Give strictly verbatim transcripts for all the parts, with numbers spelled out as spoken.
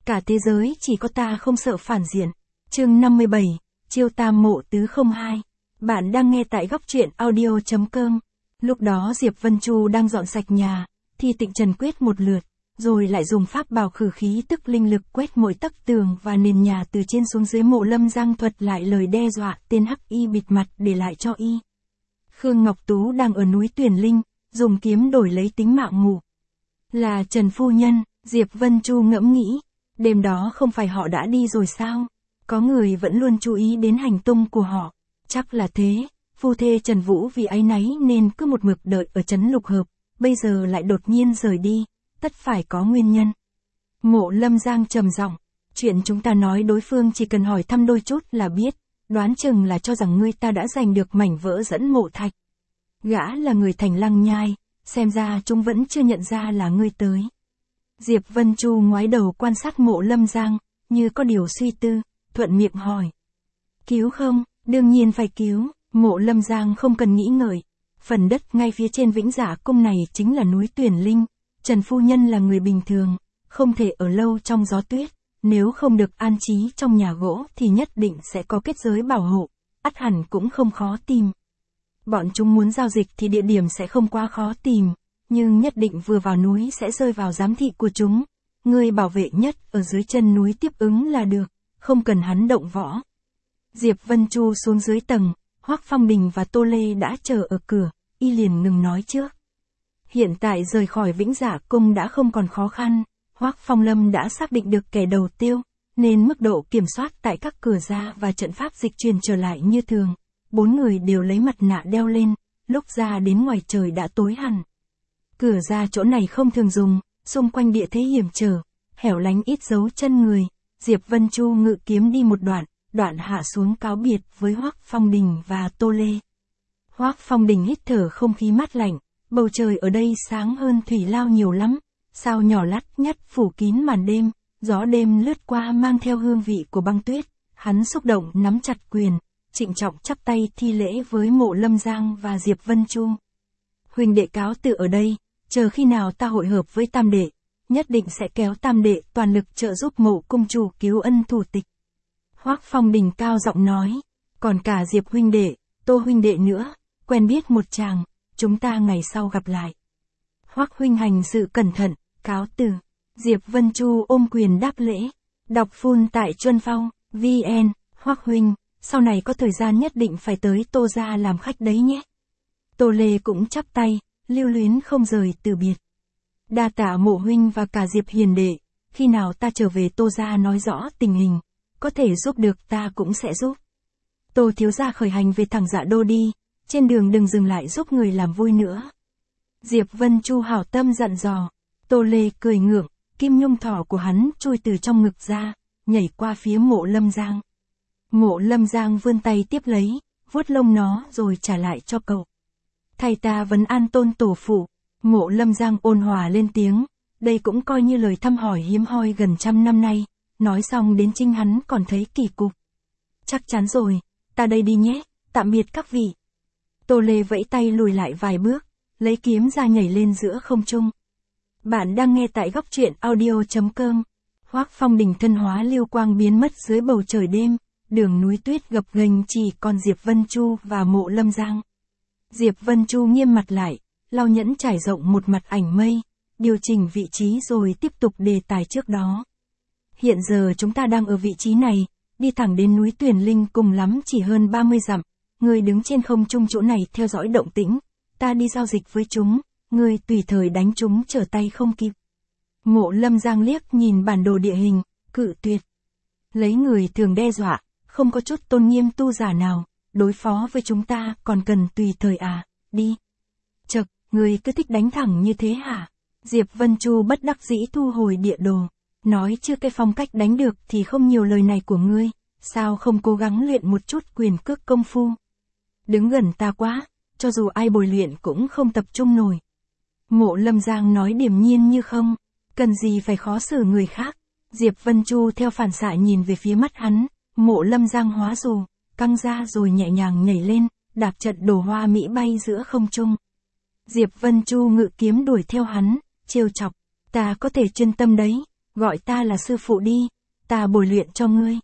Cả thế giới chỉ có ta không sợ phản diện. Chương năm mươi bảy, Chiêu Tam Mộ Tứ không hai. Bạn đang nghe tại góc truyện audio chấm com. Lúc đó Diệp Vân Chu đang dọn sạch nhà, thì Tịnh Trần quét một lượt, rồi lại dùng pháp bảo khử khí tức linh lực quét mỗi tấc tường và nền nhà từ trên xuống dưới. Mộ Lâm Giang thuật lại lời đe dọa tên hắc y bịt mặt để lại cho y. Khương Ngọc Tú đang ở núi Tuyển Linh, dùng kiếm đổi lấy tính mạng ngủ. Là Trần phu nhân, Diệp Vân Chu ngẫm nghĩ, đêm đó không phải họ đã đi rồi sao? Có người vẫn luôn chú ý đến hành tung của họ. Chắc là thế, phu thê Trần Vũ vì áy náy nên cứ một mực đợi ở trấn Lục Hợp, bây giờ lại đột nhiên rời đi, tất phải có nguyên nhân. Mộ Lâm Giang trầm giọng, chuyện chúng ta nói đối phương chỉ cần hỏi thăm đôi chút là biết, đoán chừng là cho rằng ngươi ta đã giành được mảnh vỡ dẫn mộ thạch. Gã là người thành Lăng Nhai, xem ra chúng vẫn chưa nhận ra là ngươi tới. Diệp Vân Chu ngoái đầu quan sát Mộ Lâm Giang, như có điều suy tư, thuận miệng hỏi. Cứu không? Đương nhiên phải cứu. Mộ Lâm Giang không cần nghĩ ngợi. Phần đất ngay phía trên Vĩnh Dạ Cung này chính là núi Tuyển Linh. Trần phu nhân là người bình thường, không thể ở lâu trong gió tuyết. Nếu không được an trí trong nhà gỗ thì nhất định sẽ có kết giới bảo hộ. Ắt hẳn cũng không khó tìm. Bọn chúng muốn giao dịch thì địa điểm sẽ không quá khó tìm. Nhưng nhất định vừa vào núi sẽ rơi vào giám thị của chúng. Người bảo vệ nhất ở dưới chân núi tiếp ứng là được, không cần hắn động võ. Diệp Vân Chu xuống dưới tầng, Hoắc Phong Đình và Tô Lê đã chờ ở cửa, y liền ngừng nói trước. Hiện tại rời khỏi Vĩnh Dạ Cung đã không còn khó khăn, Hoắc Phong Lâm đã xác định được kẻ đầu tiêu, nên mức độ kiểm soát tại các cửa ra và trận pháp dịch chuyển trở lại như thường. Bốn người đều lấy mặt nạ đeo lên, lúc ra đến ngoài trời đã tối hẳn. Cửa ra chỗ này không thường dùng, xung quanh địa thế hiểm trở, hẻo lánh ít dấu chân người. Diệp Vân Chu ngự kiếm đi một đoạn, đoạn hạ xuống cáo biệt với Hoắc Phong Đình và Tô Lê. Hoắc Phong Đình hít thở không khí mát lạnh, bầu trời ở đây sáng hơn Thủy Lao nhiều lắm, sao nhỏ lắt nhắt phủ kín màn đêm, gió đêm lướt qua mang theo hương vị của băng tuyết. Hắn xúc động nắm chặt quyền, trịnh trọng chắp tay thi lễ với Mộ Lâm Giang và Diệp Vân Chu. Huynh đệ cáo từ ở đây, chờ khi nào ta hội hợp với Tam đệ, nhất định sẽ kéo Tam đệ toàn lực trợ giúp Mộ cung chủ cứu ân thủ tịch. Hoắc Phong Đình cao giọng nói, còn cả Diệp huynh đệ, Tô huynh đệ nữa, quen biết một chàng, chúng ta ngày sau gặp lại. Hoắc huynh hành sự cẩn thận, cáo từ. Diệp Vân Chu ôm quyền đáp lễ, đọc phun tại Chuân Phong, vn, Hoắc huynh, sau này có thời gian nhất định phải tới Tô gia làm khách đấy nhé. Tô Lê cũng chắp tay, lưu luyến không rời từ biệt. Đa tạ Mộ huynh và cả Diệp hiền đệ, khi nào ta trở về Tô gia nói rõ tình hình, có thể giúp được ta cũng sẽ giúp. Tô thiếu gia khởi hành về thẳng Dạ Đô đi, trên đường đừng dừng lại giúp người làm vui nữa. Diệp Vân Chu hảo tâm dặn dò. Tô Lê cười ngượng, kim nhung thỏ của hắn trôi từ trong ngực ra, nhảy qua phía Mộ Lâm Giang. Mộ Lâm Giang vươn tay tiếp lấy, vuốt lông nó rồi trả lại cho cậu. Thầy ta vấn an Tôn tổ phụ. Mộ Lâm Giang ôn hòa lên tiếng, đây cũng coi như lời thăm hỏi hiếm hoi gần trăm năm nay. Nói xong đến chính hắn còn thấy kỳ cục. Chắc chắn rồi, ta đây đi nhé, tạm biệt các vị. Tô Lê vẫy tay lùi lại vài bước, lấy kiếm ra nhảy lên giữa không trung. Bạn đang nghe tại góc truyện audio chấm com. Hoắc Phong Đình thân hóa lưu quang biến mất dưới bầu trời đêm, đường núi tuyết gập ghềnh chỉ còn Diệp Vân Chu và Mộ Lâm Giang. Diệp Vân Chu nghiêm mặt lại, lau nhẫn trải rộng một mặt ảnh mây, điều chỉnh vị trí rồi tiếp tục đề tài trước đó. Hiện giờ chúng ta đang ở vị trí này, đi thẳng đến núi Tuyển Linh cùng lắm chỉ hơn ba mươi dặm. Người đứng trên không trung chỗ này theo dõi động tĩnh, ta đi giao dịch với chúng, người tùy thời đánh chúng trở tay không kịp. Mộ Lâm Giang liếc nhìn bản đồ địa hình, cự tuyệt. Lấy người thường đe dọa, không có chút tôn nghiêm tu giả nào, đối phó với chúng ta còn cần tùy thời à, đi. Chậc, người cứ thích đánh thẳng như thế hả? Diệp Vân Chu bất đắc dĩ thu hồi địa đồ. Nói chưa cái phong cách đánh được thì không nhiều lời này của ngươi, sao không cố gắng luyện một chút quyền cước công phu. Đứng gần ta quá, cho dù ai bồi luyện cũng không tập trung nổi. Mộ Lâm Giang nói điềm nhiên như không, cần gì phải khó xử người khác. Diệp Vân Chu theo phản xạ nhìn về phía mắt hắn, Mộ Lâm Giang hóa dù, căng ra rồi nhẹ nhàng nhảy lên, đạp trận đồ hoa mỹ bay giữa không trung. Diệp Vân Chu ngự kiếm đuổi theo hắn, trêu chọc, ta có thể chuyên tâm đấy. gọi ta là sư phụ đi, ta bồi luyện cho ngươi.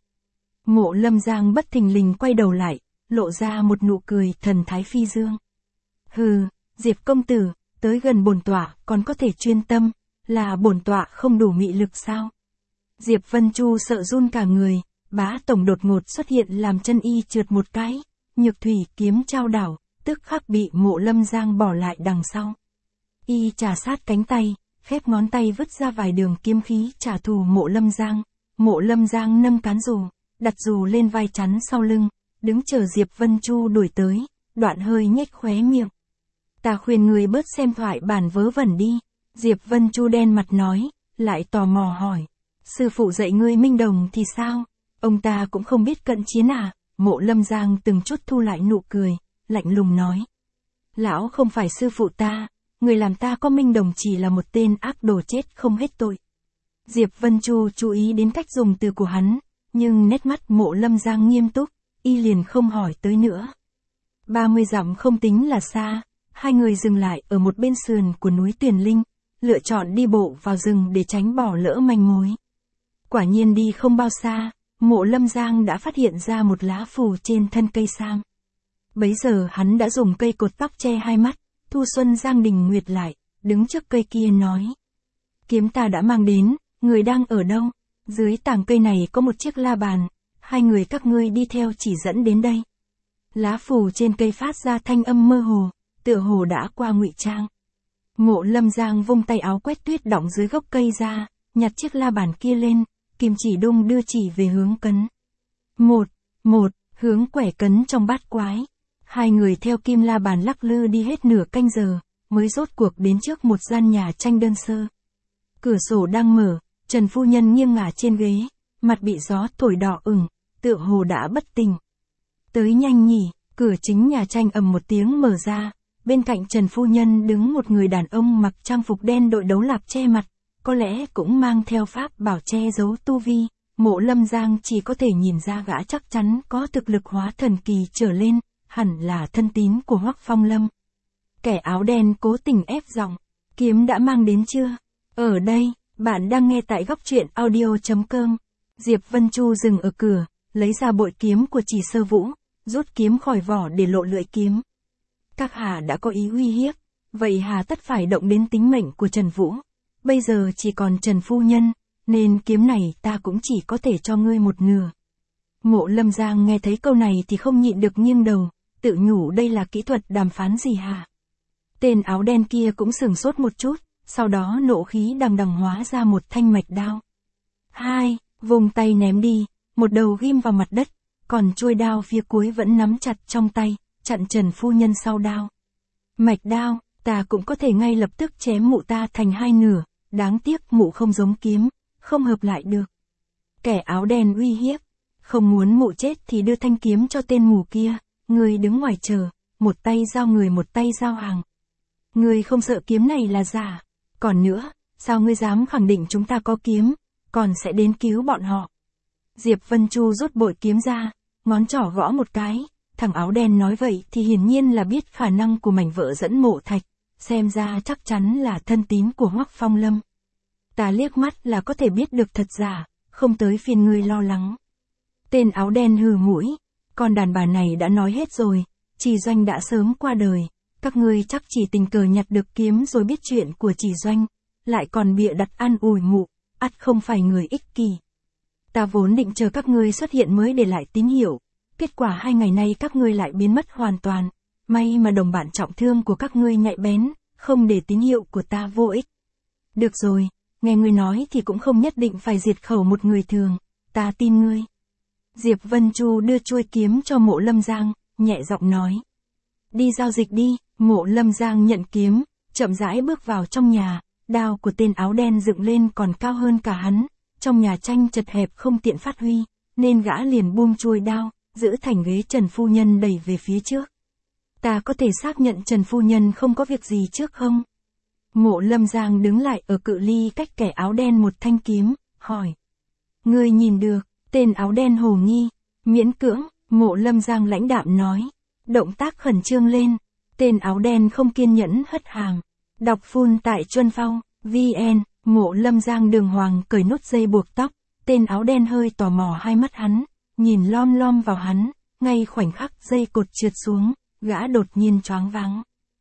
Mộ Lâm Giang bất thình lình quay đầu lại, lộ ra một nụ cười thần thái phi dương. Hừ, Diệp công tử, tới gần bổn tọa còn có thể chuyên tâm, là bổn tọa không đủ mị lực sao? Diệp Vân Chu sợ run cả người, bá tổng đột ngột xuất hiện làm chân y trượt một cái, nhược thủy kiếm trao đảo, tức khắc bị Mộ Lâm Giang bỏ lại đằng sau. Y trà sát cánh tay, khép ngón tay vứt ra vài đường kiếm khí trả thù Mộ Lâm Giang. Mộ Lâm Giang nâng cán dù, đặt dù lên vai chắn sau lưng, đứng chờ Diệp Vân Chu đuổi tới, đoạn hơi nhếch khóe miệng. Ta khuyên người bớt xem thoại bản vớ vẩn đi. Diệp Vân Chu đen mặt nói, lại tò mò hỏi. Sư phụ dạy ngươi minh đồng thì sao? Ông ta cũng không biết cận chiến à? Mộ Lâm Giang từng chút thu lại nụ cười, lạnh lùng nói. Lão không phải sư phụ ta, người làm ta có minh đồng chỉ là một tên ác đồ chết không hết tội. Diệp Vân Chu chú ý đến cách dùng từ của hắn, nhưng nét mắt Mộ Lâm Giang nghiêm túc, y liền không hỏi tới nữa. ba mươi dặm không tính là xa, hai người dừng lại ở một bên sườn của núi Tuyền Linh, lựa chọn đi bộ vào rừng để tránh bỏ lỡ manh mối. Quả nhiên đi không bao xa, Mộ Lâm Giang đã phát hiện ra một lá phù trên thân cây sam. Bấy giờ hắn đã dùng cây cột tóc che hai mắt, Thu Xuân Giang Đình Nguyệt lại, đứng trước cây kia nói. Kiếm ta đã mang đến, người đang ở đâu? Dưới tảng cây này có một chiếc la bàn, hai người các ngươi đi theo chỉ dẫn đến đây. Lá phù trên cây phát ra thanh âm mơ hồ, tựa hồ đã qua ngụy trang. Mộ Lâm Giang vung tay áo quét tuyết đọng dưới gốc cây ra, nhặt chiếc la bàn kia lên, kim chỉ đung đưa chỉ về hướng cấn. Một, một, hướng quẻ cấn trong bát quái. Hai người theo kim la bàn lắc lư đi hết nửa canh giờ, mới rốt cuộc đến trước một gian nhà tranh đơn sơ. Cửa sổ đang mở, Trần phu nhân nghiêng ngả trên ghế, mặt bị gió thổi đỏ ửng, tựa hồ đã bất tỉnh. Tới nhanh nhỉ, cửa chính nhà tranh ầm một tiếng mở ra, bên cạnh Trần phu nhân đứng một người đàn ông mặc trang phục đen đội đấu lạp che mặt, có lẽ cũng mang theo pháp bảo che giấu tu vi. Mộ Lâm Giang chỉ có thể nhìn ra gã chắc chắn có thực lực hóa thần kỳ trở lên, hẳn là thân tín của Hoắc Phong Lâm. Kẻ áo đen cố tình ép giọng, kiếm đã mang đến chưa? Ở đây, bạn đang nghe tại góc truyện audio chấm com. Diệp Vân Chu dừng ở cửa, lấy ra bội kiếm của Chỉ Sơ Vũ, rút kiếm khỏi vỏ để lộ lưỡi kiếm. Các hạ đã có ý uy hiếp, vậy hà tất phải động đến tính mệnh của Trần Vũ. Bây giờ chỉ còn Trần phu nhân, nên kiếm này ta cũng chỉ có thể cho ngươi một nửa. Mộ Lâm Giang nghe thấy câu này thì không nhịn được nghiêng đầu, tự nhủ đây là kỹ thuật đàm phán gì hả? Tên áo đen kia cũng sửng sốt một chút, sau đó nộ khí đằng đằng hóa ra một thanh mạch đao. Hai, vùng tay ném đi, một đầu ghim vào mặt đất, còn chuôi đao phía cuối vẫn nắm chặt trong tay, chặn Trần phu nhân sau đao. Mạch đao, ta cũng có thể ngay lập tức chém mụ ta thành hai nửa, đáng tiếc mụ không giống kiếm, không hợp lại được. Kẻ áo đen uy hiếp, không muốn mụ chết thì đưa thanh kiếm cho tên mù kia, người đứng ngoài chờ, một tay giao người một tay giao hàng. Người không sợ kiếm này là giả, còn nữa, sao ngươi dám khẳng định chúng ta có kiếm, còn sẽ đến cứu bọn họ. Diệp Vân Chu rút bội kiếm ra, ngón trỏ gõ một cái, thằng áo đen nói vậy thì hiển nhiên là biết khả năng của mảnh vỡ dẫn mộ thạch, xem ra chắc chắn là thân tín của Hoắc Phong Lâm. Ta liếc mắt là có thể biết được thật giả, không tới phiền ngươi lo lắng. Tên áo đen hừ mũi, con đàn bà này đã nói hết rồi, Chỉ Doanh đã sớm qua đời, các ngươi chắc chỉ tình cờ nhặt được kiếm rồi biết chuyện của Chỉ Doanh, lại còn bịa đặt an ủi mụ, ắt không phải người ích kỷ. Ta vốn định chờ các ngươi xuất hiện mới để lại tín hiệu, kết quả hai ngày nay các ngươi lại biến mất hoàn toàn, may mà đồng bạn trọng thương của các ngươi nhạy bén, không để tín hiệu của ta vô ích. Được rồi, nghe ngươi nói thì cũng không nhất định phải diệt khẩu một người thường, ta tin ngươi. Diệp Vân Chu đưa chuôi kiếm cho Mộ Lâm Giang, nhẹ giọng nói. Đi giao dịch đi. Mộ Lâm Giang nhận kiếm, chậm rãi bước vào trong nhà, đao của tên áo đen dựng lên còn cao hơn cả hắn, trong nhà tranh chật hẹp không tiện phát huy, nên gã liền buông chuôi đao, giữ thành ghế Trần phu nhân đẩy về phía trước. Ta có thể xác nhận Trần phu nhân không có việc gì trước không? Mộ Lâm Giang đứng lại ở cự ly cách kẻ áo đen một thanh kiếm, hỏi. Ngươi nhìn được, tên áo đen hồ nghi, miễn cưỡng, Mộ Lâm Giang lãnh đạm nói, động tác khẩn trương lên. Tên áo đen không kiên nhẫn hất hàm. Đọc full tại Chuân Phong, vê en, Mộ Lâm Giang đường hoàng cởi nút dây buộc tóc, tên áo đen hơi tò mò hai mắt hắn, nhìn lom lom vào hắn, ngay khoảnh khắc dây cột trượt xuống, gã đột nhiên choáng váng.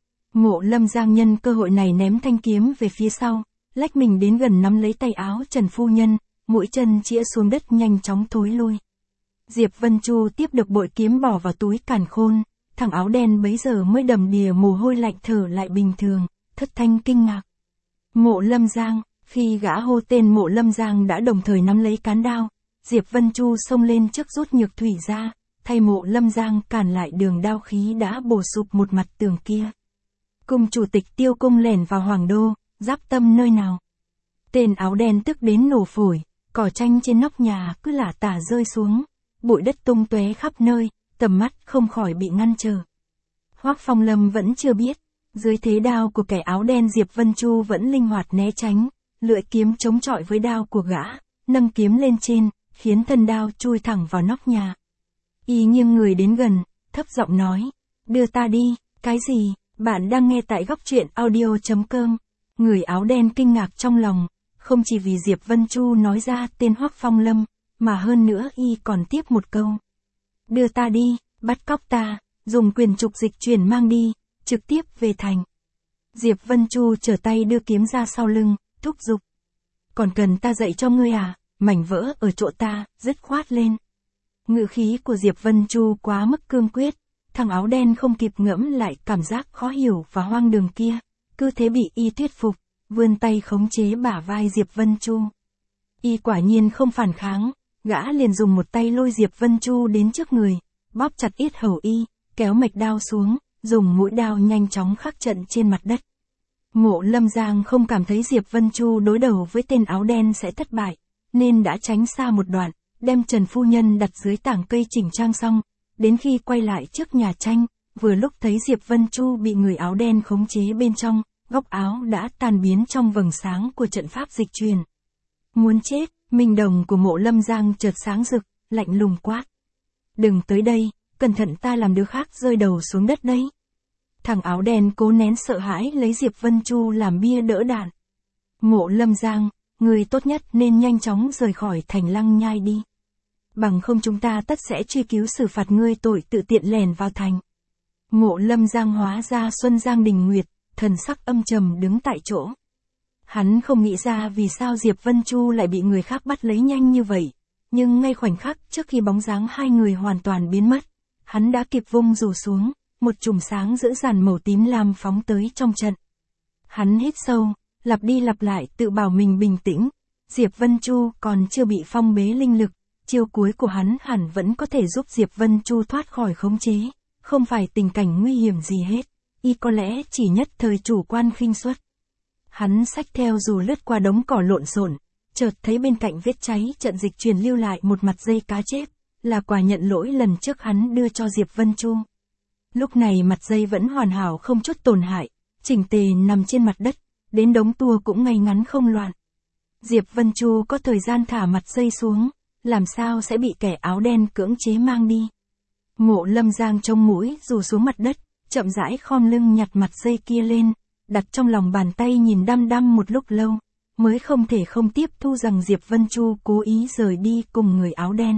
Mộ Lâm Giang nhân cơ hội này ném thanh kiếm về phía sau, lách mình đến gần nắm lấy tay áo Trần phu nhân, mũi chân chĩa xuống đất nhanh chóng thối lui. Diệp Vân Chu tiếp được bội kiếm bỏ vào túi càn khôn, thằng áo đen bấy giờ mới đầm đìa mồ hôi lạnh thở lại bình thường, thất thanh kinh ngạc. Mộ Lâm Giang, khi gã hô tên Mộ Lâm Giang đã đồng thời nắm lấy cán đao, Diệp Vân Chu xông lên trước rút nhược thủy ra, thay Mộ Lâm Giang cản lại đường đao khí đã bổ sụp một mặt tường kia. Cung chủ tịch Tiêu Cung lẻn vào Hoàng Đô, giáp tâm nơi nào? Tên áo đen tức đến nổ phổi, cỏ tranh trên nóc nhà cứ lả tả rơi xuống, bụi đất tung tóe khắp nơi, tầm mắt không khỏi bị ngăn trở. Hoắc Phong Lâm vẫn chưa biết, dưới thế đao của kẻ áo đen Diệp Vân Chu vẫn linh hoạt né tránh, lưỡi kiếm chống chọi với đao của gã, nâng kiếm lên trên, khiến thân đao chui thẳng vào nóc nhà. Y nghiêng người đến gần, thấp giọng nói, đưa ta đi. Cái gì? Bạn đang nghe tại góc truyện audio chấm com. Người áo đen kinh ngạc trong lòng, không chỉ vì Diệp Vân Chu nói ra tên Hoắc Phong Lâm, mà hơn nữa y còn tiếp một câu. Đưa ta đi, bắt cóc ta, dùng quyền trục dịch chuyển mang đi, trực tiếp về thành. Diệp Vân Chu trở tay đưa kiếm ra sau lưng, thúc giục. Còn cần ta dạy cho ngươi à, mảnh vỡ ở chỗ ta, dứt khoát lên. Ngữ khí của Diệp Vân Chu quá mức cương quyết, thằng áo đen không kịp ngẫm lại cảm giác khó hiểu và hoang đường kia, cứ thế bị y thuyết phục, vươn tay khống chế bả vai Diệp Vân Chu. Y quả nhiên không phản kháng, gã liền dùng một tay lôi Diệp Vân Chu đến trước người, bóp chặt yết hầu y, kéo mạch đao xuống, dùng mũi đao nhanh chóng khắc trận trên mặt đất. Mộ Lâm Giang không cảm thấy Diệp Vân Chu đối đầu với tên áo đen sẽ thất bại, nên đã tránh xa một đoạn, đem Trần phu nhân đặt dưới tảng cây chỉnh trang xong, đến khi quay lại trước nhà tranh, vừa lúc thấy Diệp Vân Chu bị người áo đen khống chế bên trong, góc áo đã tan biến trong vầng sáng của trận pháp dịch truyền. Muốn chết, minh đồng của Mộ Lâm Giang chợt sáng rực, lạnh lùng quát. Đừng tới đây, cẩn thận ta làm đứa khác rơi đầu xuống đất đấy. Thằng áo đen cố nén sợ hãi lấy Diệp Vân Chu làm bia đỡ đạn. Mộ Lâm Giang, người tốt nhất nên nhanh chóng rời khỏi thành Lăng Nhai đi. Bằng không chúng ta tất sẽ truy cứu xử phạt ngươi tội tự tiện lèn vào thành. Mộ Lâm Giang hóa ra Xuân Giang Đình Nguyệt, thần sắc âm trầm đứng tại chỗ. Hắn không nghĩ ra vì sao Diệp Vân Chu lại bị người khác bắt lấy nhanh như vậy, nhưng ngay khoảnh khắc trước khi bóng dáng hai người hoàn toàn biến mất, hắn đã kịp vung rủ xuống, một chùm sáng dữ dằn màu tím lam phóng tới trong trận. Hắn hít sâu, lặp đi lặp lại tự bảo mình bình tĩnh, Diệp Vân Chu còn chưa bị phong bế linh lực, chiêu cuối của hắn hẳn vẫn có thể giúp Diệp Vân Chu thoát khỏi khống chế, không phải tình cảnh nguy hiểm gì hết, y có lẽ chỉ nhất thời chủ quan khinh suất. Hắn xách theo dù lướt qua đống cỏ lộn xộn, chợt thấy bên cạnh vết cháy trận dịch truyền lưu lại một mặt dây cá chép, là quà nhận lỗi lần trước hắn đưa cho Diệp Vân Chu. Lúc này mặt dây vẫn hoàn hảo không chút tổn hại, chỉnh tề nằm trên mặt đất, đến đống tua cũng ngay ngắn không loạn. Diệp Vân Chu có thời gian thả mặt dây xuống, làm sao sẽ bị kẻ áo đen cưỡng chế mang đi. Mộ Lâm Giang trông mũi rủ xuống mặt đất, chậm rãi khom lưng nhặt mặt dây kia lên, đặt trong lòng bàn tay nhìn đăm đăm một lúc lâu, mới không thể không tiếp thu rằng Diệp Vân Chu cố ý rời đi cùng người áo đen.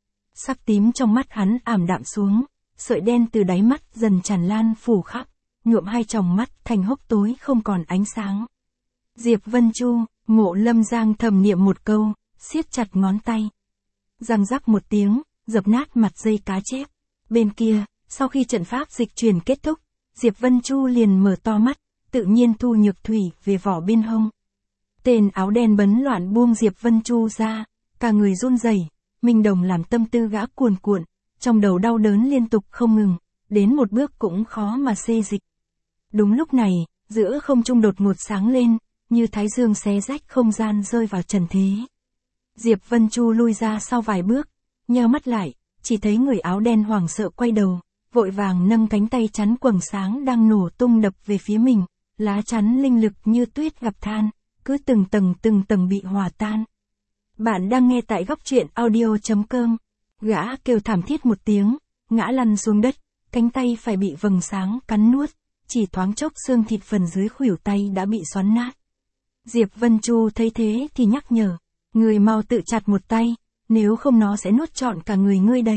Sắc tím trong mắt hắn ảm đạm xuống, sợi đen từ đáy mắt dần tràn lan phủ khắp, nhuộm hai tròng mắt thành hốc tối không còn ánh sáng. Diệp Vân Chu, Mộ Lâm Giang thầm niệm một câu, siết chặt ngón tay. Răng rắc một tiếng, dập nát mặt dây cá chép. Bên kia, sau khi trận pháp dịch truyền kết thúc, Diệp Vân Chu liền mở to mắt, tự nhiên thu nhược thủy về vỏ bên hông. Tên áo đen bấn loạn buông Diệp Vân Chu ra, cả người run rẩy, minh đồng làm tâm tư gã cuồn cuộn, trong đầu đau đớn liên tục không ngừng, đến một bước cũng khó mà xê dịch. Đúng lúc này, giữa không trung đột ngột sáng lên, như thái dương xé rách không gian rơi vào trần thế. Diệp Vân Chu lui ra sau vài bước, nheo mắt lại, chỉ thấy người áo đen hoảng sợ quay đầu, vội vàng nâng cánh tay chắn quầng sáng đang nổ tung đập về phía mình, lá chắn linh lực như tuyết gặp than, cứ từng tầng từng tầng bị hòa tan. Bạn đang nghe tại góc truyện audio chấm com. Gã kêu thảm thiết một tiếng, ngã lăn xuống đất, cánh tay phải bị vầng sáng cắn nuốt, chỉ thoáng chốc xương thịt phần dưới khuỷu tay đã bị xoắn nát. Diệp Vân Chu thấy thế thì nhắc nhở, ngươi mau tự chặt một tay, nếu không nó sẽ nuốt trọn cả người ngươi đấy.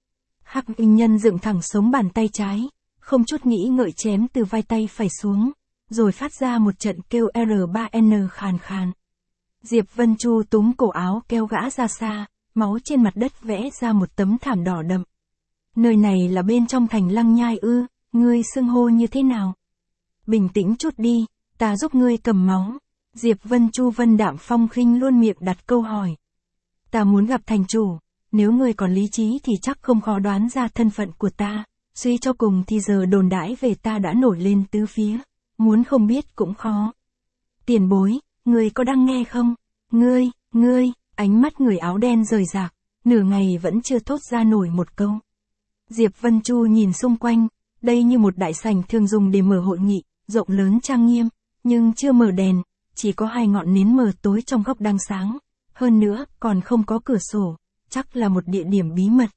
Hắc Y Nhân dựng thẳng sống bàn tay trái, không chút nghĩ ngợi chém từ vai tay phải xuống, rồi phát ra một trận kêu R ba N khàn khàn. Diệp Vân Chu túm cổ áo kéo gã ra xa, máu trên mặt đất vẽ ra một tấm thảm đỏ đậm. Nơi này là bên trong thành Lăng Nhai ư, ngươi xưng hô như thế nào? Bình tĩnh chút đi, ta giúp ngươi cầm máu. Diệp Vân Chu vân đạm phong khinh luôn miệng đặt câu hỏi. Ta muốn gặp thành chủ, nếu ngươi còn lý trí thì chắc không khó đoán ra thân phận của ta, suy cho cùng thì giờ đồn đãi về ta đã nổi lên tứ phía, muốn không biết cũng khó. Tiền bối, ngươi có đang nghe không? Ngươi, ngươi, ánh mắt người áo đen rời rạc, nửa ngày vẫn chưa thốt ra nổi một câu. Diệp Vân Chu nhìn xung quanh, đây như một đại sảnh thường dùng để mở hội nghị, rộng lớn trang nghiêm, nhưng chưa mở đèn, chỉ có hai ngọn nến mờ tối trong góc đang sáng, hơn nữa còn không có cửa sổ, chắc là một địa điểm bí mật.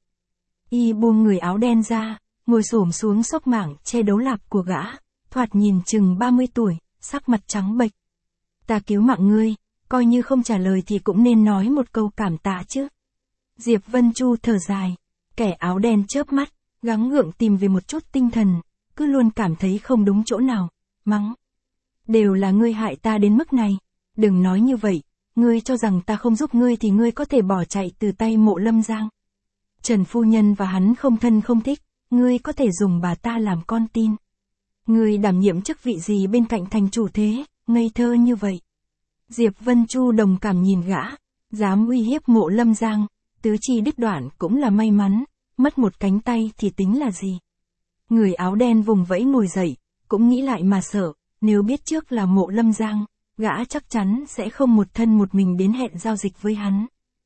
Y buông người áo đen ra, ngồi xổm xuống xốc mảng che đấu lạp của gã, thoạt nhìn chừng ba mươi tuổi, sắc mặt trắng bệch. Ta cứu mạng ngươi, coi như không trả lời thì cũng nên nói một câu cảm tạ chứ. Diệp Vân Chu thở dài, kẻ áo đen chớp mắt, gắng gượng tìm về một chút tinh thần, cứ luôn cảm thấy không đúng chỗ nào, mắng. Đều là ngươi hại ta đến mức này, đừng nói như vậy, ngươi cho rằng ta không giúp ngươi thì ngươi có thể bỏ chạy từ tay Mộ Lâm Giang. Trần phu nhân và hắn không thân không thích, ngươi có thể dùng bà ta làm con tin. Ngươi đảm nhiệm chức vị gì bên cạnh thành chủ thế, ngây thơ như vậy. Diệp Vân Chu đồng cảm nhìn gã, dám uy hiếp Mộ Lâm Giang, tứ chi đứt đoạn cũng là may mắn, mất một cánh tay thì tính là gì. Người áo đen vùng vẫy ngồi dậy, cũng nghĩ lại mà sợ, nếu biết trước là Mộ Lâm Giang, gã chắc chắn sẽ không một thân một mình đến hẹn giao dịch với hắn.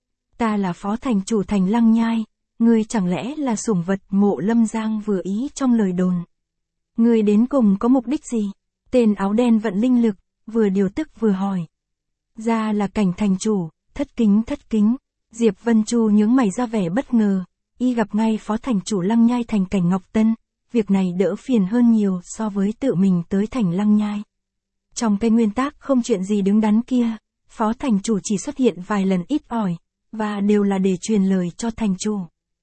Ta là phó thành chủ thành Lăng Nhai, ngươi chẳng lẽ là sủng vật Mộ Lâm Giang vừa ý trong lời đồn. Ngươi đến cùng có mục đích gì? Tên áo đen vận linh lực, vừa điều tức vừa hỏi. Ra là Cảnh thành chủ, thất kính thất kính. Diệp Vân Chu nhướng mày ra vẻ bất ngờ, y gặp ngay phó thành chủ Lăng Nhai thành Cảnh Ngọc Tân, việc này đỡ phiền hơn nhiều so với tự mình tới thành Lăng Nhai. Trong cái nguyên tắc không chuyện gì đứng đắn kia, phó thành chủ chỉ xuất hiện vài lần ít ỏi, và đều là để truyền lời cho thành chủ.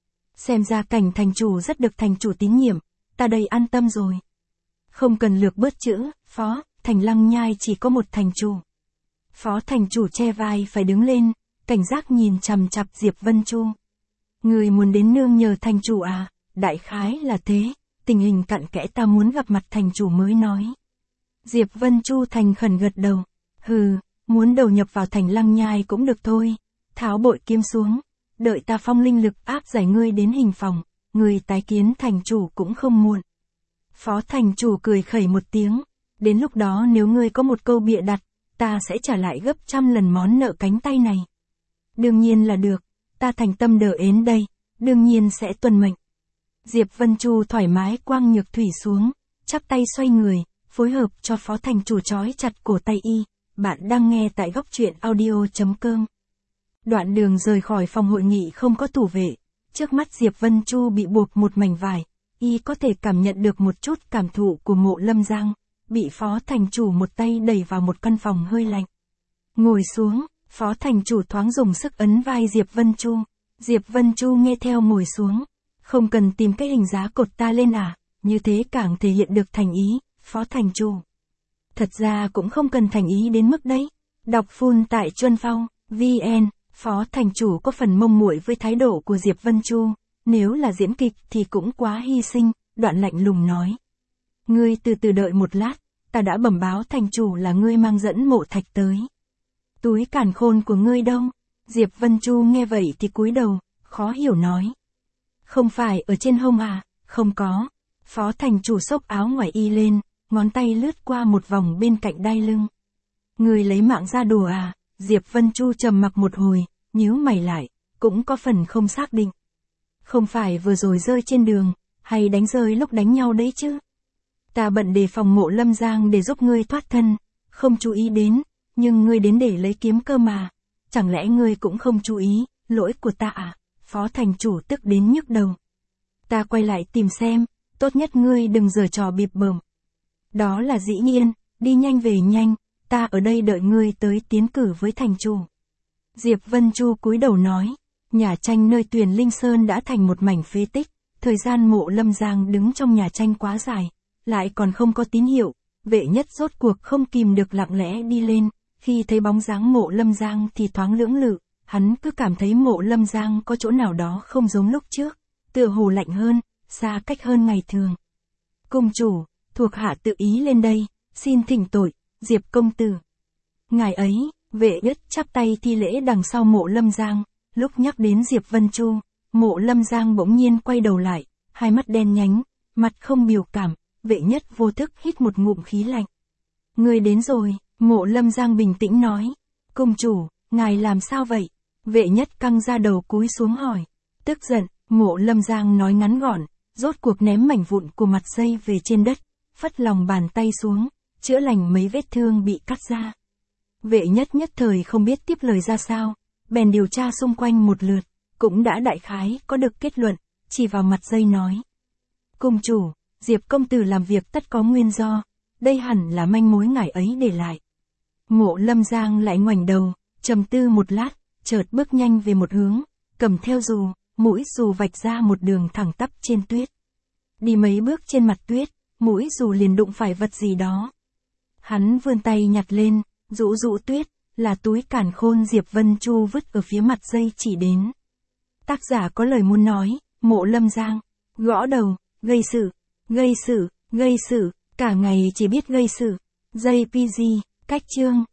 Xem ra Cảnh thành chủ rất được thành chủ tín nhiệm, ta đây an tâm rồi. Không cần lược bớt chữ, phó, thành Lăng Nhai chỉ có một thành chủ. Phó thành chủ che vai phải đứng lên, cảnh giác nhìn chằm chằm Diệp Vân Chu. Người muốn đến nương nhờ thành chủ à, đại khái là thế, tình hình cặn kẽ ta muốn gặp mặt thành chủ mới nói. Diệp Vân Chu thành khẩn gật đầu, hừ, muốn đầu nhập vào thành Lăng Nhai cũng được thôi, tháo bội kiếm xuống, đợi ta phong linh lực áp giải ngươi đến hình phòng, người tái kiến thành chủ cũng không muộn. Phó thành chủ cười khẩy một tiếng, đến lúc đó nếu ngươi có một câu bịa đặt, ta sẽ trả lại gấp trăm lần món nợ cánh tay này. Đương nhiên là được, ta thành tâm đỡ ến đây, đương nhiên sẽ tuân mệnh. Diệp Vân Chu thoải mái quăng nhược thủy xuống, chắp tay xoay người, phối hợp cho phó thành chủ trói chặt cổ tay y. Bạn đang nghe tại góc truyện audio chấm com. Đoạn đường rời khỏi phòng hội nghị không có thủ vệ, trước mắt Diệp Vân Chu bị buộc một mảnh vải, y có thể cảm nhận được một chút cảm thụ của Mộ Lâm Giang, bị phó thành chủ một tay đẩy vào một căn phòng hơi lạnh. Ngồi xuống, phó thành chủ thoáng dùng sức ấn vai Diệp Vân Chu. Diệp Vân Chu nghe theo ngồi xuống. Không cần tìm cái hình giá cột ta lên à, như thế càng thể hiện được thành ý, phó thành chủ. Thật ra cũng không cần thành ý đến mức đấy. Đọc full tại Chuân Phong, vê en, phó thành chủ có phần mông muội với thái độ của Diệp Vân Chu, nếu là diễn kịch thì cũng quá hy sinh, đoạn lạnh lùng nói. Ngươi từ từ đợi một lát, ta đã bẩm báo thành chủ là ngươi mang dẫn Mộ Thạch tới. Túi càn khôn của ngươi đâu? Diệp Vân Chu nghe vậy thì cúi đầu, khó hiểu nói. Không phải ở trên hông à, không có. Phó thành chủ xốc áo ngoài y lên, ngón tay lướt qua một vòng bên cạnh đai lưng. Ngươi lấy mạng ra đùa à? Diệp Vân Chu trầm mặc một hồi, nhíu mày lại, cũng có phần không xác định. Không phải vừa rồi rơi trên đường, hay đánh rơi lúc đánh nhau đấy chứ? Ta bận đề phòng Mộ Lâm Giang để giúp ngươi thoát thân, không chú ý đến, nhưng ngươi đến để lấy kiếm cơ mà. Chẳng lẽ ngươi cũng không chú ý, lỗi của ta à? Phó thành chủ tức đến nhức đầu. Ta quay lại tìm xem, tốt nhất ngươi đừng giở trò bịp bợm. Đó là dĩ nhiên, đi nhanh về nhanh, ta ở đây đợi ngươi tới tiến cử với thành chủ. Diệp Vân Chu cúi đầu nói, nhà tranh nơi Tuyền Linh Sơn đã thành một mảnh phế tích, thời gian Mộ Lâm Giang đứng trong nhà tranh quá dài, lại còn không có tín hiệu, Vệ Nhất rốt cuộc không kìm được lặng lẽ đi lên, khi thấy bóng dáng Mộ Lâm Giang thì thoáng lưỡng lự, hắn cứ cảm thấy Mộ Lâm Giang có chỗ nào đó không giống lúc trước, tựa hồ lạnh hơn, xa cách hơn ngày thường. Cung chủ, thuộc hạ tự ý lên đây, xin thỉnh tội, Diệp công tử. Ngài ấy, Vệ Nhất chắp tay thi lễ đằng sau Mộ Lâm Giang, lúc nhắc đến Diệp Vân Chu, Mộ Lâm Giang bỗng nhiên quay đầu lại, hai mắt đen nhánh, mặt không biểu cảm, Vệ Nhất vô thức hít một ngụm khí lạnh. Người đến rồi, Mộ Lâm Giang bình tĩnh nói. Cung chủ, ngài làm sao vậy? Vệ Nhất căng ra đầu cúi xuống hỏi. Tức giận, Mộ Lâm Giang nói ngắn gọn, rốt cuộc ném mảnh vụn của mặt dây về trên đất, phất lòng bàn tay xuống, chữa lành mấy vết thương bị cắt ra. Vệ Nhất nhất thời không biết tiếp lời ra sao, bèn điều tra xung quanh một lượt, cũng đã đại khái có được kết luận, chỉ vào mặt dây nói. Cung chủ, Diệp công tử làm việc tất có nguyên do, đây hẳn là manh mối ngài ấy để lại. Mộ Lâm Giang lại ngoảnh đầu, trầm tư một lát, chợt bước nhanh về một hướng, cầm theo dù, mũi dù vạch ra một đường thẳng tắp trên tuyết. Đi mấy bước trên mặt tuyết, mũi dù liền đụng phải vật gì đó. Hắn vươn tay nhặt lên, rũ rũ tuyết, là túi càn khôn Diệp Vân Chu vứt ở phía mặt dây chỉ đến. Tác giả có lời muốn nói, Mộ Lâm Giang, gõ đầu, gây sự, gây sự, gây sự, cả ngày chỉ biết gây sự. gi pê giê, cách chương.